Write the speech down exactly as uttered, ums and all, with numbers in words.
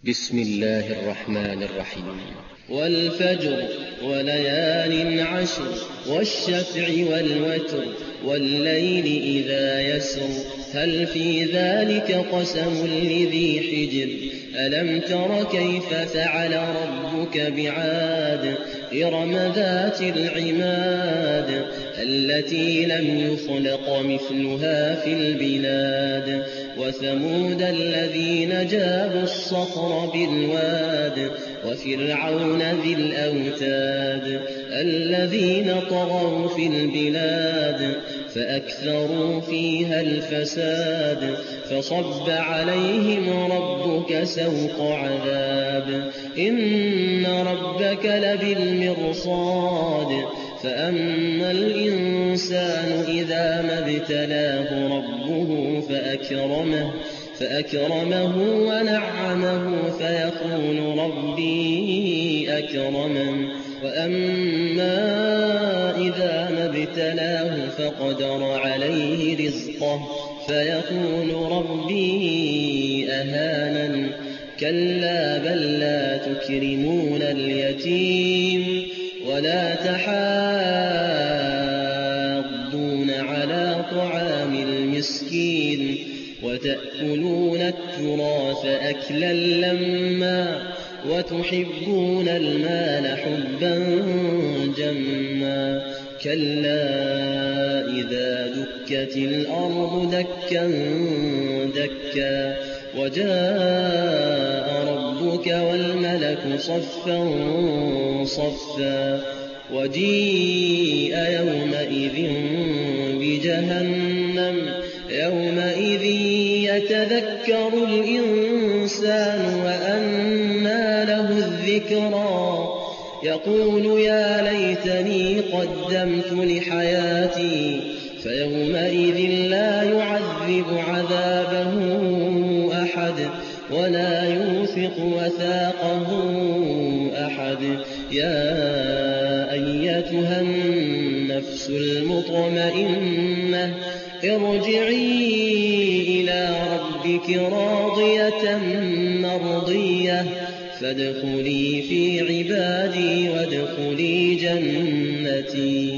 بسم الله الرحمن الرحيم. والفجر وليال عشر والشفع والوتر والليل إذا يسر هل في ذلك قسم لذي حجر ألم تر كيف فعل ربك بعاد إرم ذات العماد التي لم يخلق مثلها في البلاد وثمود الذين جابوا الصخر بالواد وفرعون ذي الأوتاد الذين طغوا في البلاد فأكثروا فيها الفساد فصب عليهم ربك سوط عذاب إن ربك لبالمرصاد فأما الإنسان إذا ما ابتلاه ربه فأكرمه فأكرمه ونعمه فيقول ربي أكرمن وأما إذا ما ابتلاه فقدر عليه رزقه فيقول ربي أهانن كلا بل لا تكرمون اليتيم ولا تحاضون على طعام المسكين وتأكلون التراث أكلا لما وتحبون المال حبا جما كلا إذا دكت الأرض دكا دكا وجاء ربك والملك صفا صفا وجيء يومئذ بجهنم يومئذ يتذكر الإنسان وأنى له الذكرى يقول يا ليتني قدمت لحياتي فيومئذ لا يعذب عذابه أحد ولا يوثق وثاقه أحد يا أيتها النفس المطمئنة ارجعي إلى ربك راضية مرضية فادخلي في عبادي وادخلي جنتي.